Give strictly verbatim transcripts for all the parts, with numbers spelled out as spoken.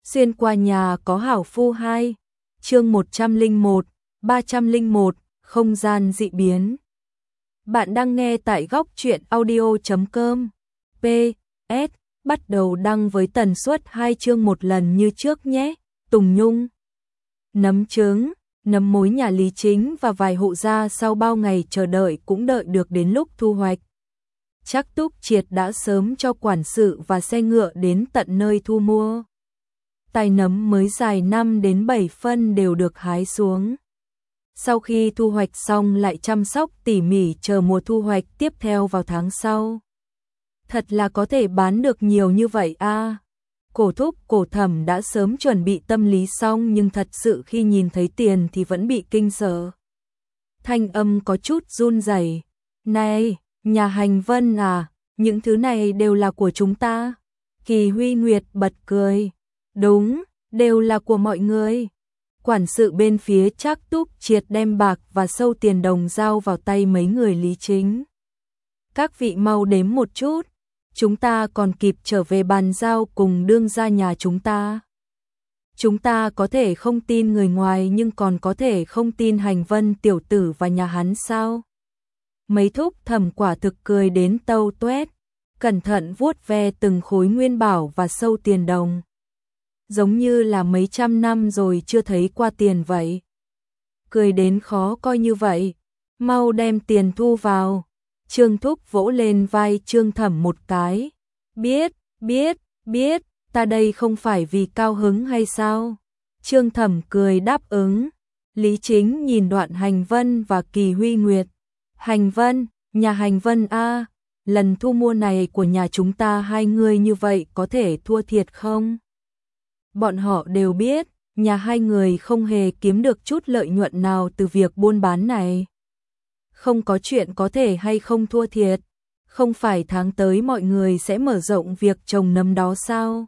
Xuyên qua nhà có hảo phu hai, chương một trăm lẻ một, ba trăm lẻ một, không gian dị biến. Bạn đang nghe tại góc truyện audio chấm com. pê ét bắt đầu đăng với tần suất hai chương một lần như trước nhé. Tùng Nhung. Nấm trứng, nấm mối nhà Lý Chính và vài hộ gia sau bao ngày chờ đợi cũng đợi được đến lúc thu hoạch. Trác Túc Triệt đã sớm cho quản sự và xe ngựa đến tận nơi thu mua. Tài nấm mới dài năm đến bảy phân đều được hái xuống. Sau khi thu hoạch xong lại chăm sóc tỉ mỉ chờ mùa thu hoạch tiếp theo vào tháng sau. Thật là có thể bán được nhiều như vậy a. À. Cổ Thúc, Cổ Thẩm đã sớm chuẩn bị tâm lý xong nhưng thật sự khi nhìn thấy tiền thì vẫn bị kinh sợ. Thanh âm có chút run rẩy. Này, nhà Hành Vân à, những thứ này đều là của chúng ta. Kỳ Huy Nguyệt bật cười. Đúng, đều là của mọi người. Quản sự bên phía Trác Túc Triệt đem bạc và sâu tiền đồng giao vào tay mấy người Lý Chính. Các vị mau đếm một chút, chúng ta còn kịp trở về bàn giao cùng đương gia nhà chúng ta. Chúng ta có thể không tin người ngoài nhưng còn có thể không tin Hành Vân tiểu tử và nhà hắn sao? Mấy thúc thẩm quả thực cười đến tâu tuét, cẩn thận vuốt ve từng khối nguyên bảo và sâu tiền đồng. Giống như là mấy trăm năm rồi chưa thấy qua tiền vậy. Cười đến khó coi như vậy, mau đem tiền thu vào. Trương Thúc vỗ lên vai Trương Thẩm một cái. Biết, biết, biết, ta đây không phải vì cao hứng hay sao? Trương Thẩm cười đáp ứng. Lý Chính nhìn Đoạn Hành Vân và Kỳ Huy Nguyệt. Hành Vân, nhà Hành Vân a, lần thu mua này của nhà chúng ta hai người như vậy có thể thua thiệt không? Bọn họ đều biết, nhà hai người không hề kiếm được chút lợi nhuận nào từ việc buôn bán này. Không có chuyện có thể hay không thua thiệt, không phải tháng tới mọi người sẽ mở rộng việc trồng nấm đó sao?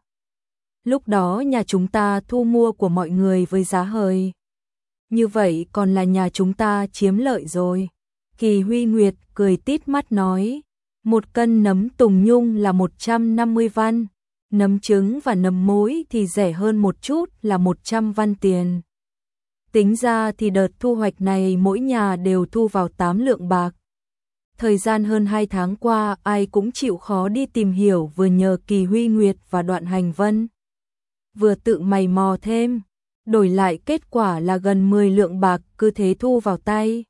Lúc đó nhà chúng ta thu mua của mọi người với giá hời. Như vậy còn là nhà chúng ta chiếm lợi rồi. Kỳ Huy Nguyệt cười tít mắt nói, một cân nấm Tùng Nhung là một trăm năm mươi văn. Nấm trứng và nấm mối thì rẻ hơn một chút là một trăm văn tiền. Tính ra thì đợt thu hoạch này mỗi nhà đều thu vào tám lượng bạc. Thời gian hơn hai tháng qua ai cũng chịu khó đi tìm hiểu vừa nhờ Kỳ Huy Nguyệt và Đoạn Hành Vân. Vừa tự mày mò thêm, đổi lại kết quả là gần mười lượng bạc cứ thế thu vào tay.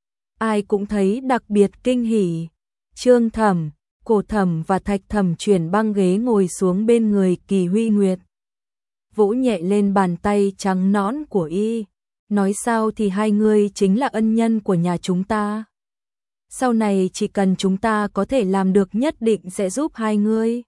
Ai cũng thấy đặc biệt kinh hỉ. Trương Thẩm, Cổ Thẩm và Thạch Thẩm chuyển băng ghế ngồi xuống bên người Kỳ Huy Nguyệt. Vỗ nhẹ lên bàn tay trắng nõn của y. Nói sao thì hai người chính là ân nhân của nhà chúng ta. Sau này chỉ cần chúng ta có thể làm được nhất định sẽ giúp hai người.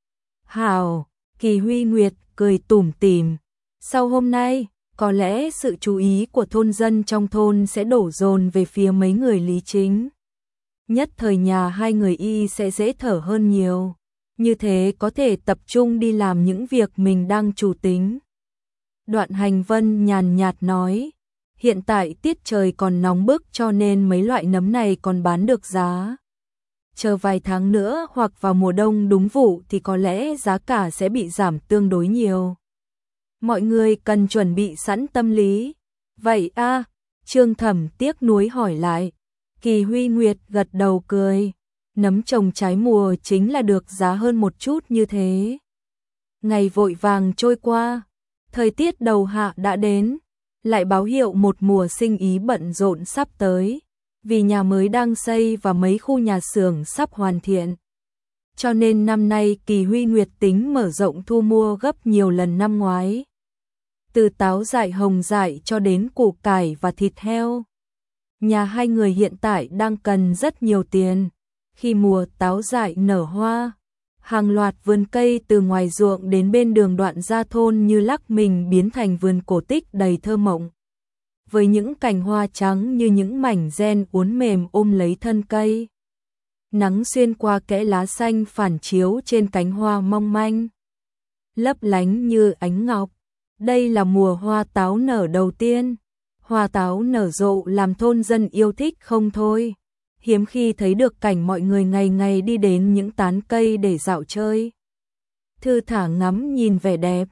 Hảo, Kỳ Huy Nguyệt cười tủm tỉm. Sau hôm nay, có lẽ sự chú ý của thôn dân trong thôn sẽ đổ dồn về phía mấy người Lý Chính. Nhất thời nhà hai người y sẽ dễ thở hơn nhiều. Như thế có thể tập trung đi làm những việc mình đang chủ tính. Đoạn Hành Vân nhàn nhạt nói, hiện tại tiết trời còn nóng bức cho nên mấy loại nấm này còn bán được giá. Chờ vài tháng nữa hoặc vào mùa đông đúng vụ thì có lẽ giá cả sẽ bị giảm tương đối nhiều. Mọi người cần chuẩn bị sẵn tâm lý. Vậy a, à, Trương Thẩm tiếc nuối hỏi lại. Kỳ Huy Nguyệt gật đầu cười. Nấm trồng trái mùa chính là được giá hơn một chút như thế. Ngày vội vàng trôi qua, thời tiết đầu hạ đã đến, lại báo hiệu một mùa sinh ý bận rộn sắp tới, vì nhà mới đang xây và mấy khu nhà xưởng sắp hoàn thiện. Cho nên năm nay Kỳ Huy Nguyệt tính mở rộng thu mua gấp nhiều lần năm ngoái. Từ táo dại hồng dại cho đến củ cải và thịt heo. Nhà hai người hiện tại đang cần rất nhiều tiền. Khi mùa táo dại nở hoa, hàng loạt vườn cây từ ngoài ruộng đến bên đường đoạn ra thôn như lắc mình biến thành vườn cổ tích đầy thơ mộng. Với những cành hoa trắng như những mảnh ren uốn mềm ôm lấy thân cây. Nắng xuyên qua kẽ lá xanh phản chiếu trên cánh hoa mong manh, lấp lánh như ánh ngọc. Đây là mùa hoa táo nở đầu tiên. Hoa táo nở rộ làm thôn dân yêu thích không thôi. Hiếm khi thấy được cảnh mọi người ngày ngày đi đến những tán cây để dạo chơi. Thư thả ngắm nhìn vẻ đẹp.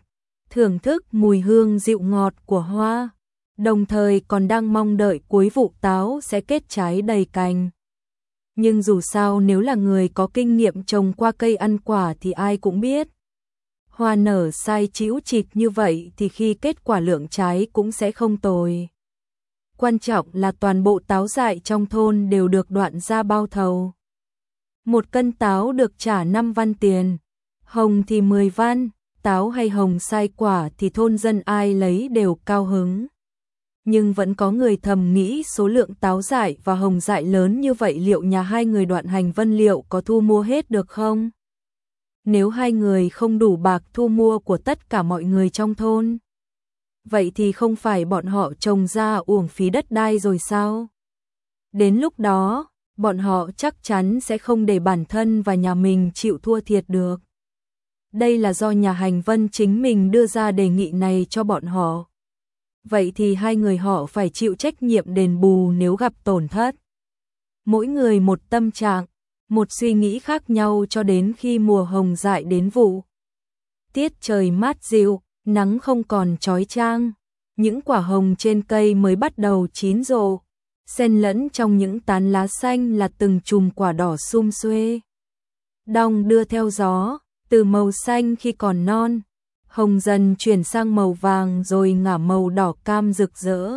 thưởng thức mùi hương dịu ngọt của hoa, đồng thời còn đang mong đợi cuối vụ táo sẽ kết trái đầy cành. Nhưng dù sao nếu là người có kinh nghiệm trồng qua cây ăn quả thì ai cũng biết. Hoa nở sai chĩu chịt như vậy thì khi kết quả lượng trái cũng sẽ không tồi. Quan trọng là toàn bộ táo dại trong thôn đều được đoạn ra bao thầu. Một cân táo được trả năm văn tiền, hồng thì mười văn, táo hay hồng sai quả thì thôn dân ai lấy đều cao hứng. Nhưng vẫn có người thầm nghĩ số lượng táo dại và hồng dại lớn như vậy liệu nhà hai người Đoạn Hành Vân liệu có thu mua hết được không? Nếu hai người không đủ bạc thu mua của tất cả mọi người trong thôn, vậy thì không phải bọn họ trồng ra uổng phí đất đai rồi sao? Đến lúc đó, bọn họ chắc chắn sẽ không để bản thân và nhà mình chịu thua thiệt được. Đây là do nhà Hành Vân chính mình đưa ra đề nghị này cho bọn họ. Vậy thì hai người họ phải chịu trách nhiệm đền bù nếu gặp tổn thất. Mỗi người một tâm trạng, một suy nghĩ khác nhau cho đến khi mùa hồng dại đến vụ. Tiết trời mát dịu, nắng không còn chói chang, những quả hồng trên cây mới bắt đầu chín rộ, xen lẫn trong những tán lá xanh là từng chùm quả đỏ sum xuê. Đong đưa theo gió, từ màu xanh khi còn non, hồng dần chuyển sang màu vàng rồi ngả màu đỏ cam rực rỡ.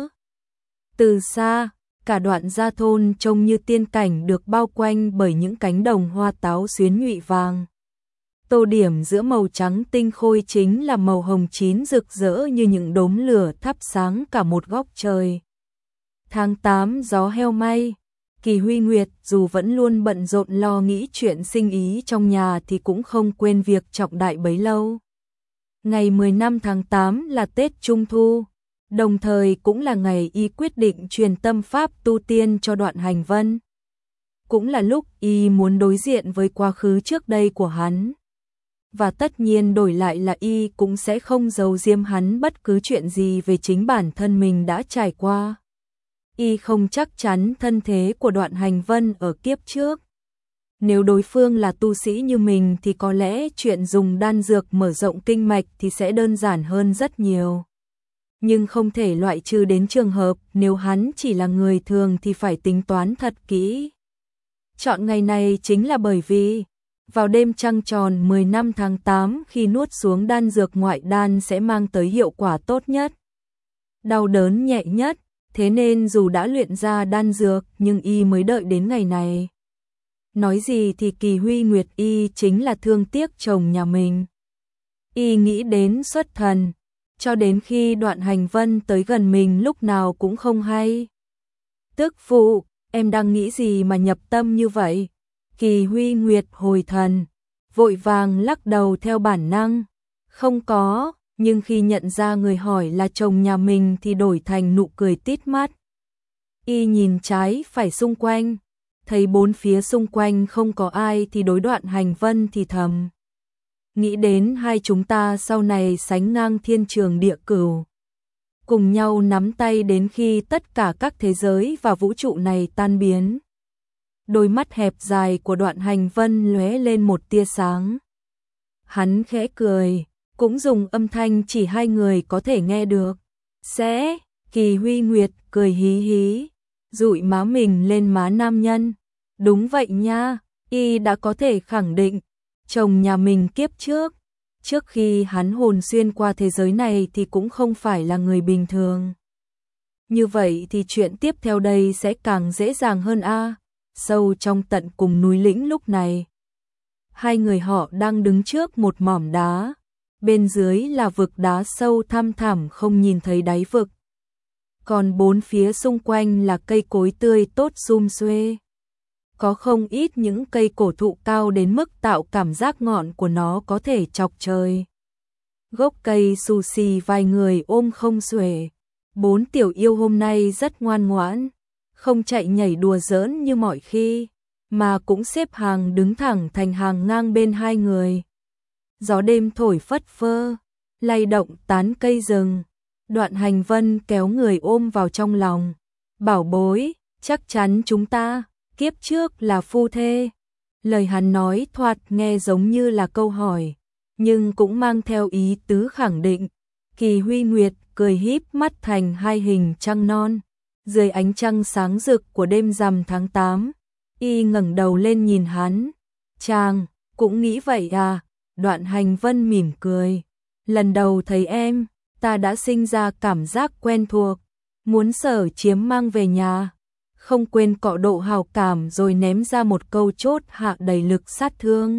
Từ xa, cả đoạn gia thôn trông như tiên cảnh được bao quanh bởi những cánh đồng hoa táo xuyến nhụy vàng. Tô điểm giữa màu trắng tinh khôi chính là màu hồng chín rực rỡ như những đốm lửa thắp sáng cả một góc trời. Tháng tám gió heo may, Kỳ Huy Nguyệt dù vẫn luôn bận rộn lo nghĩ chuyện sinh ý trong nhà thì cũng không quên việc trọng đại bấy lâu. Ngày mười lăm tháng tám là Tết Trung Thu, đồng thời cũng là ngày y quyết định truyền tâm pháp tu tiên cho Đoạn Hành Vân. Cũng là lúc y muốn đối diện với quá khứ trước đây của hắn. Và tất nhiên đổi lại là y cũng sẽ không giấu giếm hắn bất cứ chuyện gì về chính bản thân mình đã trải qua. Y không chắc chắn thân thế của Đoạn Hành Vân ở kiếp trước. Nếu đối phương là tu sĩ như mình thì có lẽ chuyện dùng đan dược mở rộng kinh mạch thì sẽ đơn giản hơn rất nhiều. Nhưng không thể loại trừ đến trường hợp nếu hắn chỉ là người thường thì phải tính toán thật kỹ. Chọn ngày này chính là bởi vì vào đêm trăng tròn mười lăm tháng tám khi nuốt xuống đan dược ngoại đan sẽ mang tới hiệu quả tốt nhất, đau đớn nhẹ nhất, thế nên dù đã luyện ra đan dược nhưng y mới đợi đến ngày này. Nói gì thì Kỳ Huy Nguyệt y chính là thương tiếc chồng nhà mình. Y nghĩ đến xuất thần, cho đến khi Đoạn Hành Vân tới gần mình lúc nào cũng không hay. Tức phụ, em đang nghĩ gì mà nhập tâm như vậy? Kỳ Huy Nguyệt hồi thần, vội vàng lắc đầu theo bản năng. Không có, nhưng khi nhận ra người hỏi là chồng nhà mình thì đổi thành nụ cười tít mắt. Y nhìn trái phải xung quanh, thấy bốn phía xung quanh không có ai thì đối Đoạn Hành Vân thì thầm. Nghĩ đến hai chúng ta sau này sánh ngang thiên trường địa cửu. Cùng nhau nắm tay đến khi tất cả các thế giới và vũ trụ này tan biến. Đôi mắt hẹp dài của Đoạn Hành Vân lóe lên một tia sáng. Hắn khẽ cười, cũng dùng âm thanh chỉ hai người có thể nghe được. Sẽ, Kỳ Huy Nguyệt cười hí hí, dụi má mình lên má nam nhân. Đúng vậy nha, y đã có thể khẳng định, chồng nhà mình kiếp trước, trước khi hắn hồn xuyên qua thế giới này thì cũng không phải là người bình thường. Như vậy thì chuyện tiếp theo đây sẽ càng dễ dàng hơn a. Sâu trong tận cùng núi lĩnh lúc này, hai người họ đang đứng trước một mỏm đá, bên dưới là vực đá sâu thăm thẳm không nhìn thấy đáy vực. Còn bốn phía xung quanh là cây cối tươi tốt sum xuê. Có không ít những cây cổ thụ cao đến mức tạo cảm giác ngọn của nó có thể chọc trời. Gốc cây xù xì vài người ôm không xuể. Bốn tiểu yêu hôm nay rất ngoan ngoãn, không chạy nhảy đùa giỡn như mọi khi, mà cũng xếp hàng đứng thẳng thành hàng ngang bên hai người. Gió đêm thổi phất phơ, lay động tán cây rừng. Đoạn Hành Vân kéo người ôm vào trong lòng. Bảo bối, chắc chắn chúng ta kiếp trước là phu thê. Lời hắn nói thoạt nghe giống như là câu hỏi, nhưng cũng mang theo ý tứ khẳng định. Kỳ Huy Nguyệt cười híp mắt thành hai hình trăng non. Dưới ánh trăng sáng rực của đêm rằm tháng tám, y ngẩng đầu lên nhìn hắn. Chàng, cũng nghĩ vậy à? Đoạn Hành Vân mỉm cười. Lần đầu thấy em, ta đã sinh ra cảm giác quen thuộc, muốn sở chiếm mang về nhà. Không quên cọ độ hào cảm rồi ném ra một câu chốt hạ đầy lực sát thương.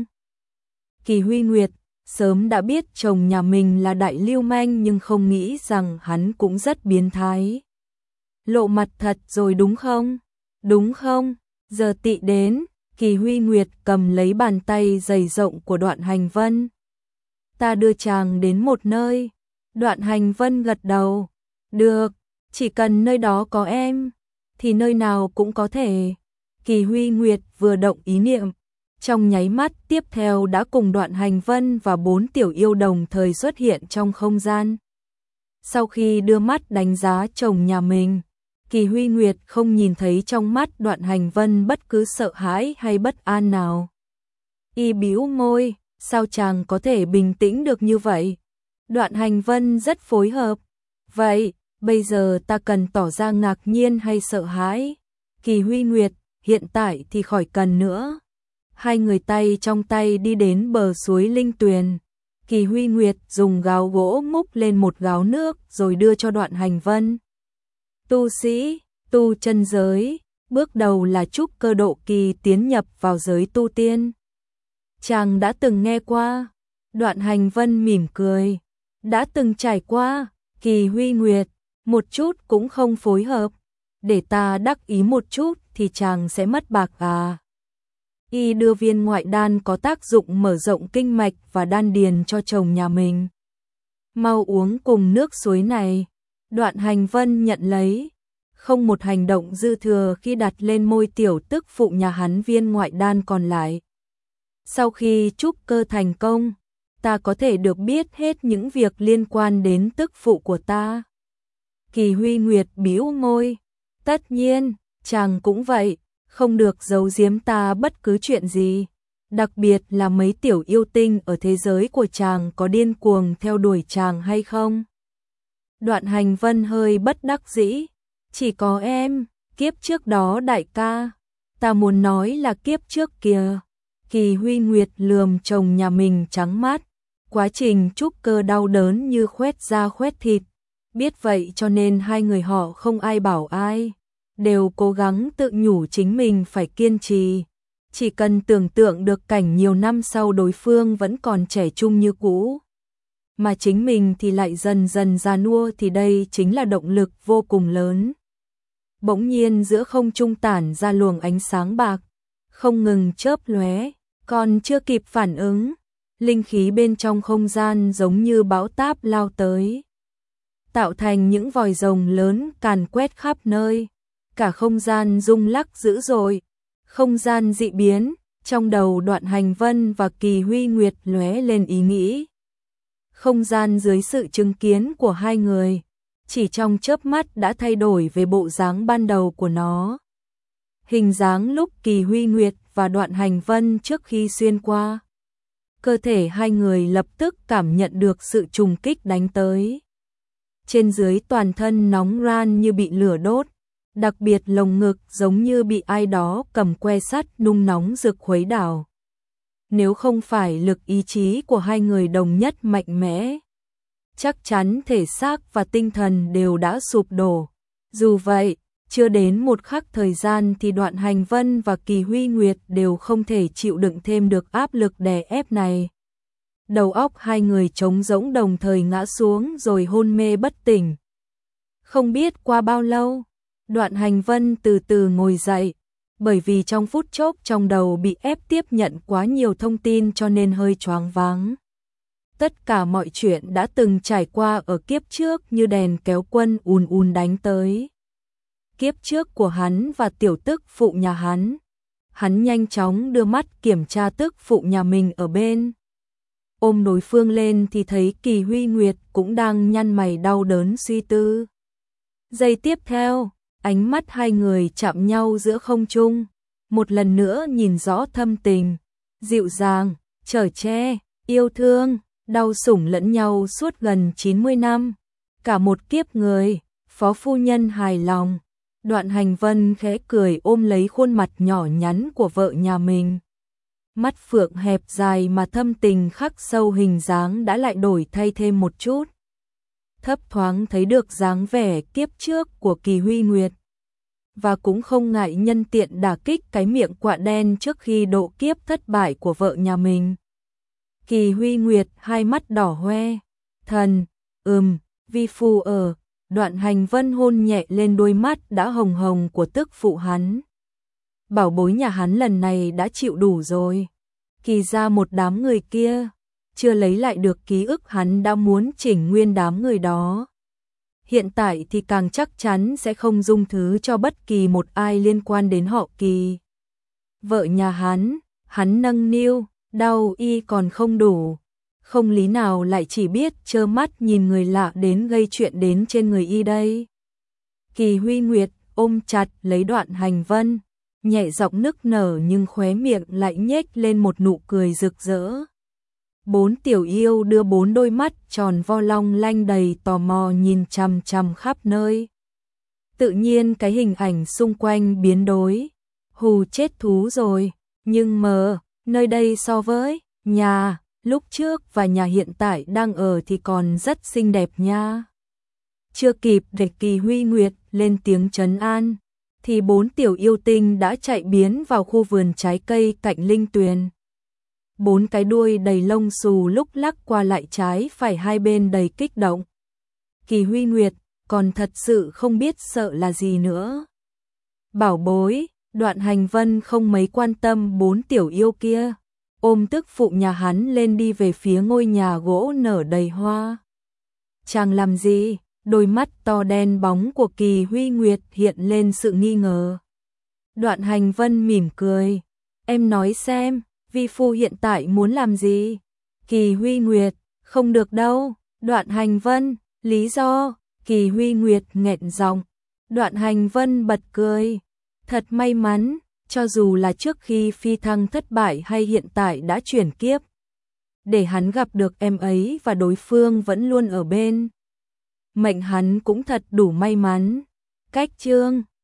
Kỳ Huy Nguyệt sớm đã biết chồng nhà mình là đại lưu manh nhưng không nghĩ rằng hắn cũng rất biến thái. Lộ mặt thật rồi đúng không? Đúng không? Giờ tị đến, Kỳ Huy Nguyệt cầm lấy bàn tay dày rộng của Đoạn Hành Vân. Ta đưa chàng đến một nơi. Đoạn Hành Vân gật đầu. Được, chỉ cần nơi đó có em, thì nơi nào cũng có thể. Kỳ Huy Nguyệt vừa động ý niệm, trong nháy mắt tiếp theo đã cùng Đoạn Hành Vân và bốn tiểu yêu đồng thời xuất hiện trong không gian. Sau khi đưa mắt đánh giá chồng nhà mình, Kỳ Huy Nguyệt không nhìn thấy trong mắt Đoạn Hành Vân bất cứ sợ hãi hay bất an nào. Y bĩu môi, sao chàng có thể bình tĩnh được như vậy? Đoạn Hành Vân rất phối hợp. Vậy, bây giờ ta cần tỏ ra ngạc nhiên hay sợ hãi? Kỳ Huy Nguyệt, hiện tại thì khỏi cần nữa. Hai người tay trong tay đi đến bờ suối Linh Tuyền. Kỳ Huy Nguyệt dùng gáo gỗ múc lên một gáo nước rồi đưa cho Đoạn Hành Vân. Tu sĩ, tu chân giới, bước đầu là trúc cơ độ kỳ tiến nhập vào giới tu tiên. Chàng đã từng nghe qua. Đoạn Hành Vân mỉm cười. Đã từng trải qua. Kỳ Huy Nguyệt, một chút cũng không phối hợp. Để ta đắc ý một chút thì chàng sẽ mất bạc à. Y đưa viên ngoại đan có tác dụng mở rộng kinh mạch và đan điền cho chồng nhà mình. Mau uống cùng nước suối này. Đoạn Hành Vân nhận lấy. Không một hành động dư thừa khi đặt lên môi tiểu tức phụ nhà hắn viên ngoại đan còn lại. Sau khi trúc cơ thành công, ta có thể được biết hết những việc liên quan đến tức phụ của ta. Kỳ Huy Nguyệt bĩu môi. Tất nhiên, chàng cũng vậy, không được giấu giếm ta bất cứ chuyện gì. Đặc biệt là mấy tiểu yêu tinh ở thế giới của chàng có điên cuồng theo đuổi chàng hay không? Đoạn Hành Vân hơi bất đắc dĩ. Chỉ có em, kiếp trước đó đại ca. Ta muốn nói là kiếp trước kìa. Kỳ Huy Nguyệt lườm chồng nhà mình trắng mắt. Quá trình trúc cơ đau đớn như khoét da khoét thịt. Biết vậy cho nên hai người họ không ai bảo ai. Đều cố gắng tự nhủ chính mình phải kiên trì. Chỉ cần tưởng tượng được cảnh nhiều năm sau đối phương vẫn còn trẻ trung như cũ, mà chính mình thì lại dần dần già nua thì đây chính là động lực vô cùng lớn. Bỗng nhiên giữa không trung tản ra luồng ánh sáng bạc, không ngừng chớp lóe, còn chưa kịp phản ứng, linh khí bên trong không gian giống như bão táp lao tới, tạo thành những vòi rồng lớn càn quét khắp nơi, cả không gian rung lắc dữ dội, không gian dị biến. Trong đầu Đoạn Hành Vân và Kỳ Huy Nguyệt lóe lên ý nghĩ. Không gian dưới sự chứng kiến của hai người, chỉ trong chớp mắt đã thay đổi về bộ dáng ban đầu của nó. Hình dáng lúc Kỳ Huy Nguyệt và Đoạn Hành Vân trước khi xuyên qua. Cơ thể hai người lập tức cảm nhận được sự trùng kích đánh tới. Trên dưới toàn thân nóng ran như bị lửa đốt, đặc biệt lồng ngực giống như bị ai đó cầm que sắt nung nóng rực khuấy đảo. Nếu không phải lực ý chí của hai người đồng nhất mạnh mẽ, chắc chắn thể xác và tinh thần đều đã sụp đổ. Dù vậy, chưa đến một khắc thời gian thì Đoạn Hành Vân và Kỳ Huy Nguyệt đều không thể chịu đựng thêm được áp lực đè ép này. Đầu óc hai người trống rỗng đồng thời ngã xuống rồi hôn mê bất tỉnh. Không biết qua bao lâu, Đoạn Hành Vân từ từ ngồi dậy, bởi vì trong phút chốc trong đầu bị ép tiếp nhận quá nhiều thông tin cho nên hơi choáng váng. Tất cả mọi chuyện đã từng trải qua ở kiếp trước như đèn kéo quân ùn ùn đánh tới. Kiếp trước của hắn và tiểu tức phụ nhà hắn. Hắn nhanh chóng đưa mắt kiểm tra tức phụ nhà mình ở bên. Ôm đối phương lên thì thấy Kỳ Huy Nguyệt cũng đang nhăn mày đau đớn suy tư. Giây tiếp theo, ánh mắt hai người chạm nhau giữa không trung, một lần nữa nhìn rõ thâm tình, dịu dàng, chở che, yêu thương. đau sủng lẫn nhau suốt gần chín mươi năm, cả một kiếp người, phó phu nhân hài lòng. Đoạn Hành Vân khẽ cười ôm lấy khuôn mặt nhỏ nhắn của vợ nhà mình. Mắt phượng hẹp dài mà thâm tình khắc sâu, hình dáng đã lại đổi thay thêm một chút. Thấp thoáng thấy được dáng vẻ kiếp trước của Kỳ Huy Nguyệt. Và cũng không ngại nhân tiện đả kích cái miệng quạ đen trước khi độ kiếp thất bại của vợ nhà mình. Kỳ Huy Nguyệt hai mắt đỏ hoe. Thần, ừm, vi phu ở. Đoạn Hành Vân hôn nhẹ lên đôi mắt đã hồng hồng của tức phụ hắn. Bảo bối nhà hắn lần này đã chịu đủ rồi. Kỳ ra một đám người kia, chưa lấy lại được ký ức, hắn đã muốn chỉnh nguyên đám người đó. Hiện tại thì càng chắc chắn sẽ không dung thứ cho bất kỳ một ai liên quan đến họ Kỳ. Vợ nhà hắn, hắn nâng niu, đau y còn không đủ. Không lý nào lại chỉ biết trơ mắt nhìn người lạ đến gây chuyện đến trên người y đây. Kỳ Huy Nguyệt ôm chặt lấy Đoạn Hành Vân, nhẹ giọng nức nở nhưng khóe miệng lại nhếch lên một nụ cười rực rỡ. Bốn tiểu yêu đưa bốn đôi mắt tròn vo long lanh đầy tò mò nhìn chằm chằm khắp nơi. Tự nhiên cái hình ảnh xung quanh biến đổi. Hù chết thú rồi, nhưng mờ, nơi đây so với nhà lúc trước và nhà hiện tại đang ở thì còn rất xinh đẹp nha. Chưa kịp để Kỳ Huy Nguyệt lên tiếng trấn an, thì bốn tiểu yêu tinh đã chạy biến vào khu vườn trái cây cạnh linh tuyền. Bốn cái đuôi đầy lông xù lúc lắc qua lại trái phải hai bên đầy kích động. Kỳ Huy Nguyệt còn thật sự không biết sợ là gì nữa. Bảo bối, Đoạn Hành Vân không mấy quan tâm bốn tiểu yêu kia, ôm tức phụ nhà hắn lên đi về phía ngôi nhà gỗ nở đầy hoa. Chàng làm gì? Đôi mắt to đen bóng của Kỳ Huy Nguyệt hiện lên sự nghi ngờ. Đoạn Hành Vân mỉm cười. Em nói xem, vi phu hiện tại muốn làm gì? Kỳ Huy Nguyệt, không được đâu. Đoạn Hành Vân, lý do? Kỳ Huy Nguyệt nghẹn giọng. Đoạn Hành Vân bật cười. Thật may mắn, cho dù là trước khi phi thăng thất bại hay hiện tại đã chuyển kiếp. Để hắn gặp được em ấy và đối phương vẫn luôn ở bên. Mệnh hắn cũng thật đủ may mắn. Cách chương